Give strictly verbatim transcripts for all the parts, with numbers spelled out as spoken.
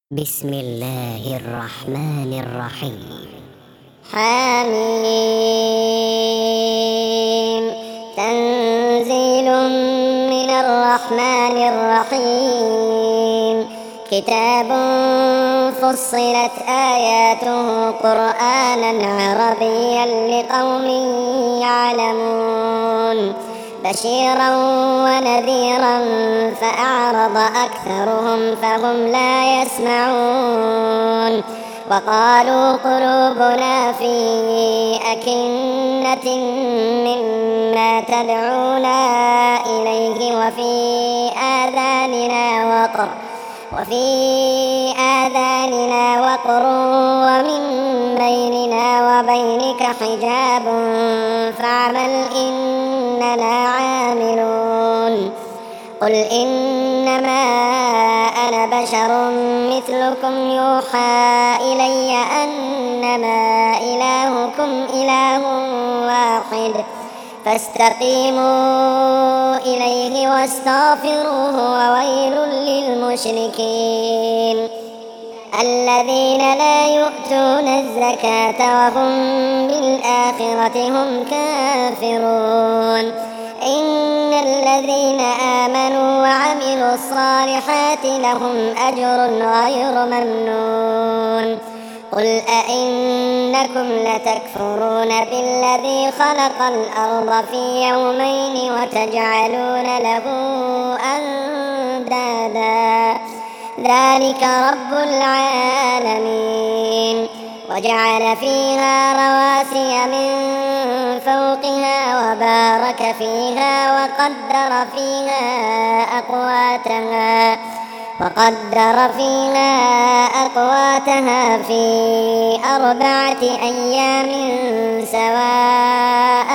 بسم الله الرحمن الرحيم. حميم. تنزيل من الرحمن الرحيم. كتاب فصلت آياته قرآنا عربيا لقوم يعلمون بشيرا ونذيرا فأعرض أكثرهم فهم لا يسمعون وقالوا قلوبنا في أكنة مما تدعونا إليه وفي آذاننا وقر وفي آذاننا وقر ومن بيننا وبينك حجاب فاعمل إننا عاملون. قل إنما أنا بشر مثلكم يوحى إلي أنما إلهكم إله واحد فاستقيموا إليه واستغفروه وويل للمشركين الذين لا يؤتون الزكاة وهم بالآخرة هم كافرون. إن الذين آمنوا وعملوا الصالحات لهم أجر غير ممنون. قل أئنكم لتكفرون بالذي خلق الأرض في يومين وتجعلون له أندادا ذلك رب العالمين. وجعل فيها رواسي من فوقها وبارك فيها وقدر فيها أقواتها وقدر فيها أقواتها في أربعة أيام سواء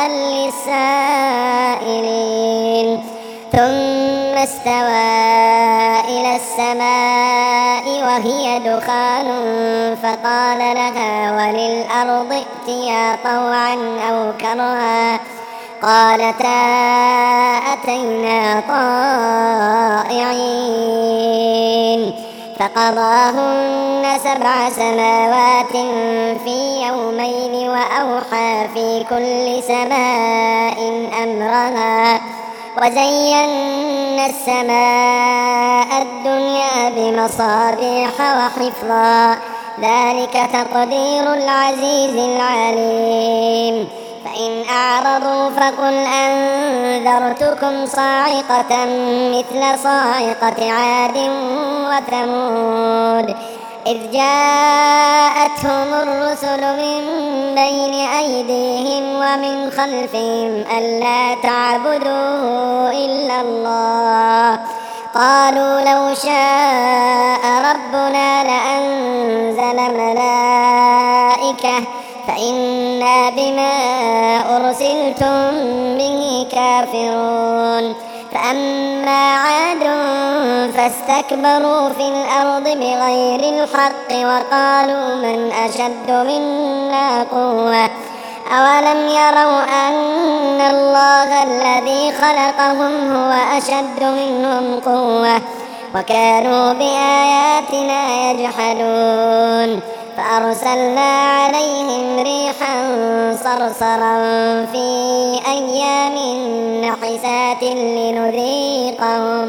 للسائلين ثم استوى إلى السماء وهي دخان فقال لها وللأرض ائتيا طوعا أو كرها قالتا أتينا طائعين فقضاهن سبع سماوات في يومين وأوحى في كل سماء أمرها وزينا السماء الدنيا بمصابيح وحفظا ذلك تقدير العزيز العليم. فإن أعرضوا فقل أنذرتكم صاعقة مثل صاعقة عاد وثمود إذ جاءتهم الرسل من بين أيديهم ومن خلفهم ألا تعبدوا إلا الله قالوا لو شاء ربنا لأنزل ملائكة فإنا بما أرسلتم به كافرون. فأما عاد فاستكبروا في الأرض بغير الحق وقالوا من أشد منا قوة أولم يروا أن الله الذي خلقهم هو أشد منهم قوة وكانوا بآياتنا يجحدون. فأرسلنا عليهم ريحا صرصرا في أيام نحسات لنذيقهم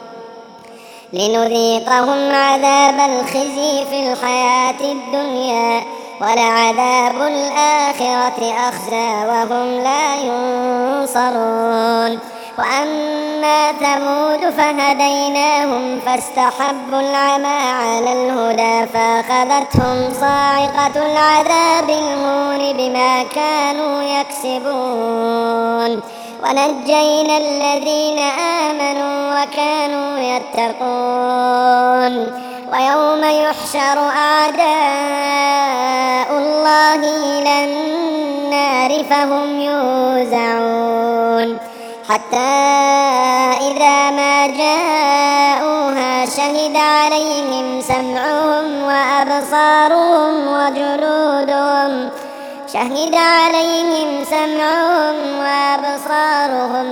لنذيقهم عذاب الخزي في الحياة الدنيا ولعذاب الآخرة أخزى وهم لا ينصرون. وأما ثمود فهديناهم فاستحبوا العمى على الهدى فأخذتهم صاعقة العذاب الهون بما كانوا يكسبون ونجينا الذين آمنوا وكانوا يتقون. ويوم يحشر أعداء الله إلى النار فهم يوزعون حتى إذا ما جاءوها شهد عليهم سمعهم وأبصارهم وجلودهم شهد عليهم سمعهم وأبصارهم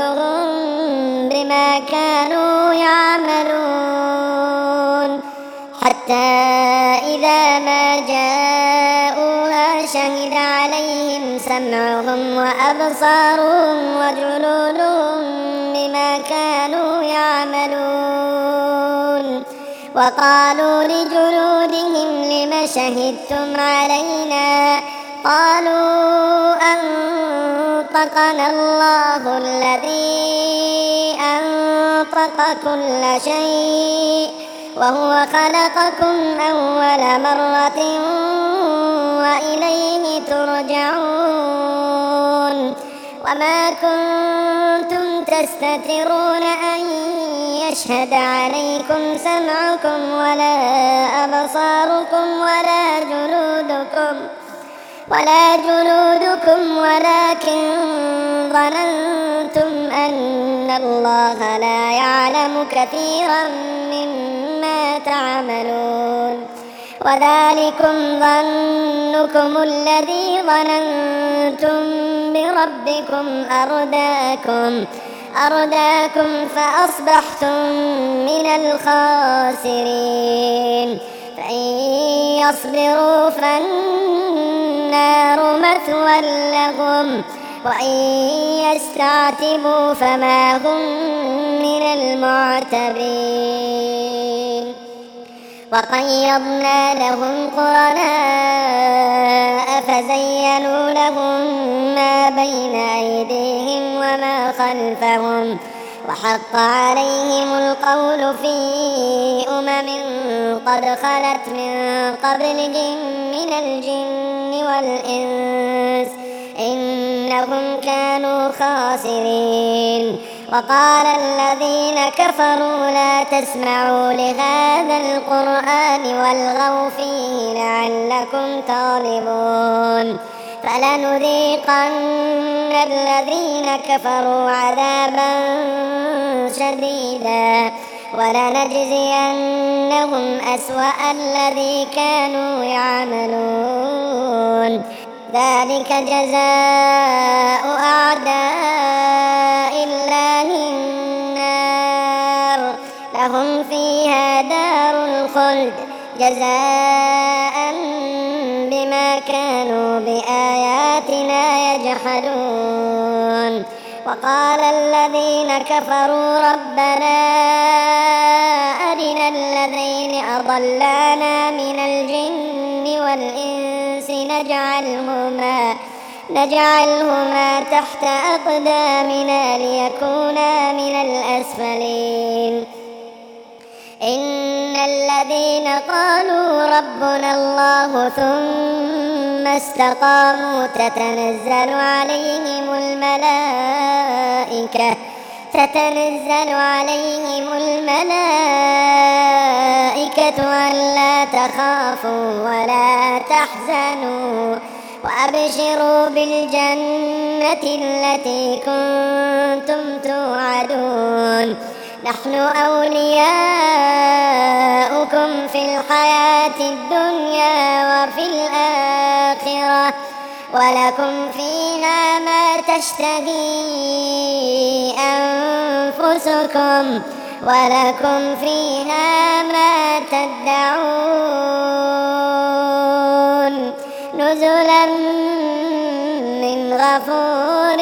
وجلودهم بما كانوا يعملون حتى إذا ما جاءوها شهد عليهم سمعهم وأبصارهم وجلودهم بما كانوا يعملون. وقالوا لجلودهم لم شهدتم علينا؟ قالوا أنطقنا الله الذي أنطق كل شيء وهو خلقكم أول مرة وإليه ترجعون. وما كنتم تستترون أن يشهد عليكم سمعكم ولا أبصاركم ولا جلودكم ولا جلودكم ولكن ظننتم أن الله لا يعلم كثيرا مما تعملون. وذلكم ظنكم الذي ظننتم بربكم أرداكم أرداكم فأصبحتم من الخاسرين. فإن يصبروا فالنار مثوى لهم وإن يستعتبوا فما هم من المعتبين. وقيضنا لهم قرناء فزينوا لهم ما بين أيديهم وما خلفهم وحق عليهم القول في أمم قد خلت من قبلهم من الجن والإنس إنهم كانوا خاسرين. وقال الذين كفروا لا تسمعوا لهذا القرآن والغوا فيه لعلكم تغلبون. فلنذيقن الذين كفروا عذابا شديدا ولنجزينهم أسوأ الذي كانوا يعملون. ذلك جزاء أعداء الله النار لهم فيها دار الخلد جزاء بما كانوا بآياتنا يجحدون. وقال الذين كفروا ربنا أرنا الذين أضلانا من الجن والإنس نجعلهما نجعلهما تحت أقدامنا ليكونا من الأسفلين. إن الذين قالوا ربنا الله ثم استقاموا تتنزل عليهم الملائكة تتنزل عليهم الملائكة ألا تخافوا ولا تحزنوا وأبشروا بالجنة التي كنتم توعدون. نحن أولياؤكم في الحياة الدنيا وفي الآخرة ولكم فيها ما تشتهي أنفسكم ولكم فيها ما تدعون نزلا من غفور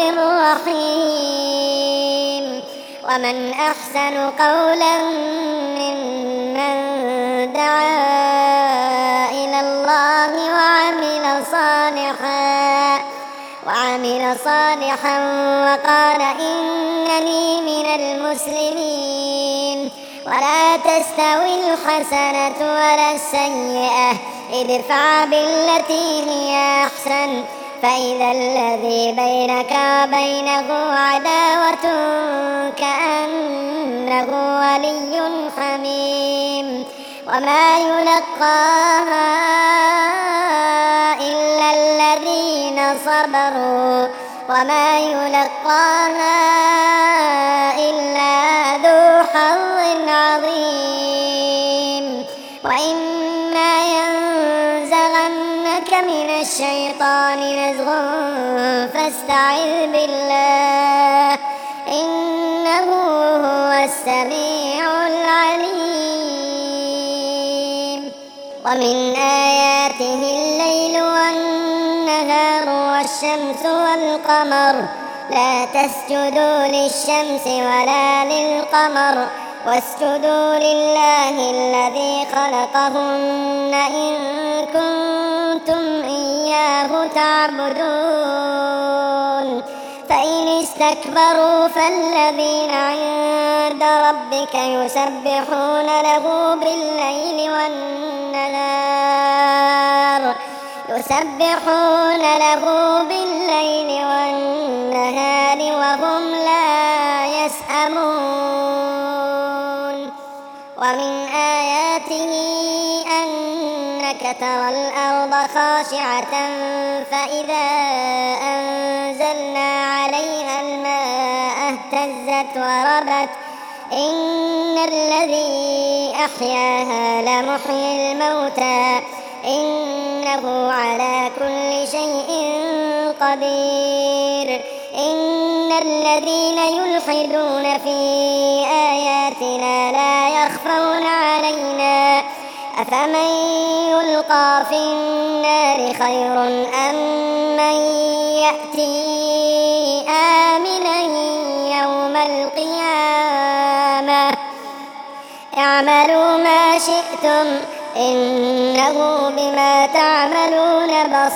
رحيم. ومن أحسن قولا ممن دعا إلى الله وعمل صالحا وعمل صالحا وقال إنني من المسلمين. ولا تستوي الحسنة ولا السيئة ادفع بالتي هي أحسن فإذا الذي بينك وبينه عداوة كأنه ولي حميم. وما يلقاها إلا الذين صبروا وما يلقاها إلا ذو حظ عظيم. وإما ينزغنك من الشيطان نزغ فاستعذ بالله إنه هو السميع العليم. ومن آياته الليل والنهار والشمس والقمر لا تسجدوا للشمس ولا للقمر واسجدوا لله الذي خلقهن إن كنتم إياه تعبدون فإن استكبروا فالذين عند ربك يسبحون له بالليل والنهار يسبحون له بالليل والنهار وهم لا يسأمون ومن آياته أنك ترى الأرض خاشعة فإذا أنزلنا عليها الماء اهتزت وربت إن الذي أحياها لمحيي الموتى إنه على كل شيء قدير إن الذين يلحدون في آياتنا لا يخفون علينا أفمن يلقى في النار خير أم من يأتي آمنا يوم القيامة اعملوا ما شئتم إنه بما تعملون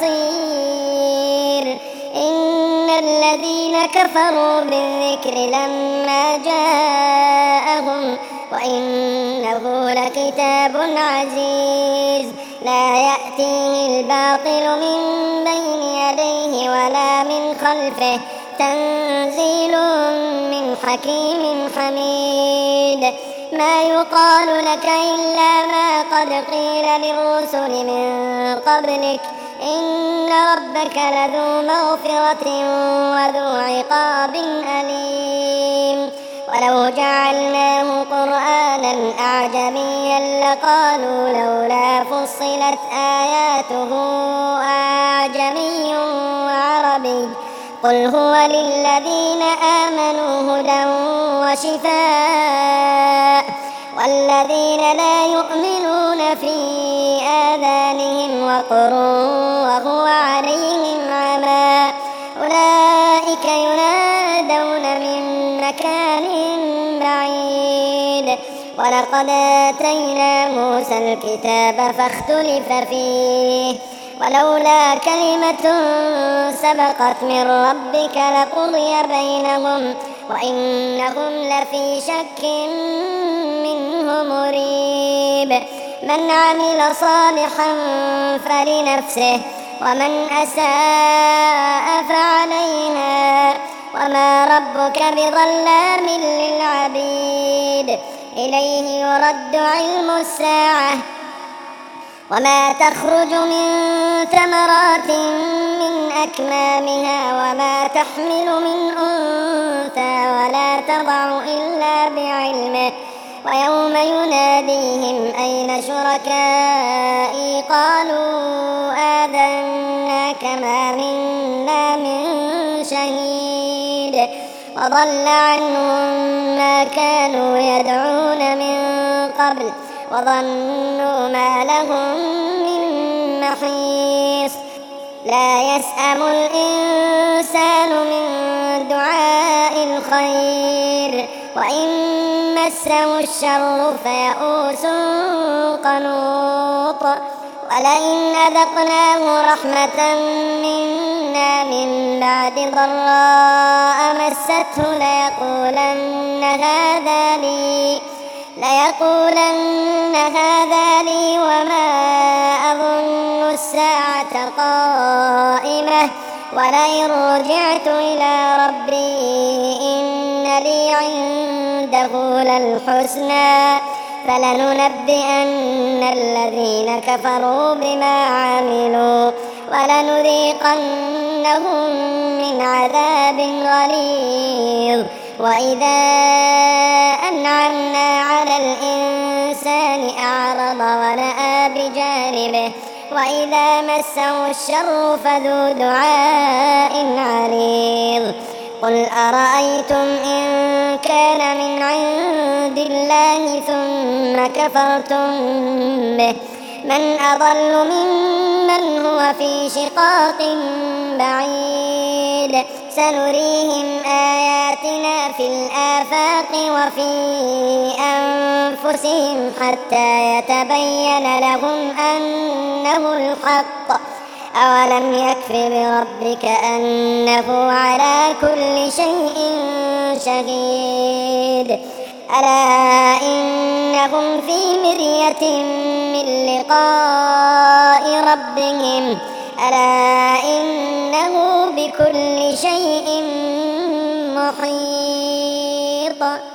بصير إن الذين كفروا بالذكر لما جاءهم وإنه لكتاب عزيز لا يأتيه الباطل من بين يديه ولا من خلفه تنزيل من حكيم حميد ما يقال لك إلا ما قد قيل للرسل من قبلك إن ربك لذو مغفرة وذو عقاب أليم ولو جعلناه قرآنا أعجميا لقالوا لولا فصلت آياته أعجمي وعربي قل هو للذين آمنوا هدى وشفاء والذين لا يؤمنون في آذانهم وقر وهو عليهم عمى أولئك ينادون من مكان بعيد ولقد آتينا موسى الكتاب فاختلف فيه ولولا كلمة سبقت من ربك لقضي بينهم وإنهم لفي شك منه مريب من عمل صالحا فلنفسه ومن أساء فعليها وما ربك بظلام للعبيد إليه يرد علم الساعة وما تخرج من ثمرات من أكمامها وما تحمل من أنثى ولا تضع إلا بعلمه ويوم يناديهم أين شركائي قالوا آذناك ما منا من شهيد وضل عنهم ما كانوا يدعون من قبل وظنوا ما لهم من محيص لا يسأم الإنسان من دعاء الخير وإن مسه الشر فيئوس قنوط ولئن أذقناه رحمة منا من بعد ضراء مسته ليقولن هذا لي ليقولن هذا لي وما أظن الساعة قائمة ولئن رجعت إلى ربي إن لي عنده للحسنى فلننبئن الذين كفروا بما عملوا ولنذيقنهم من عذاب غليظ وإذا أنعمنا على الإنسان أعرض ونأى بجانبه وإذا مسه الشر فذو دعاء عريض قل أرأيتم إن كان من عند الله ثم كفرتم به من أضل ممن هو في شقاق بعيد سنريهم آياتنا في الآفاق وفي أنفسهم حتى يتبين لهم أنه الحق أولم يكف بربك أنه على كل شيء شهيد ألا إنهم في مرية من لقاء ربهم ألا إنه بكل شيء محيط.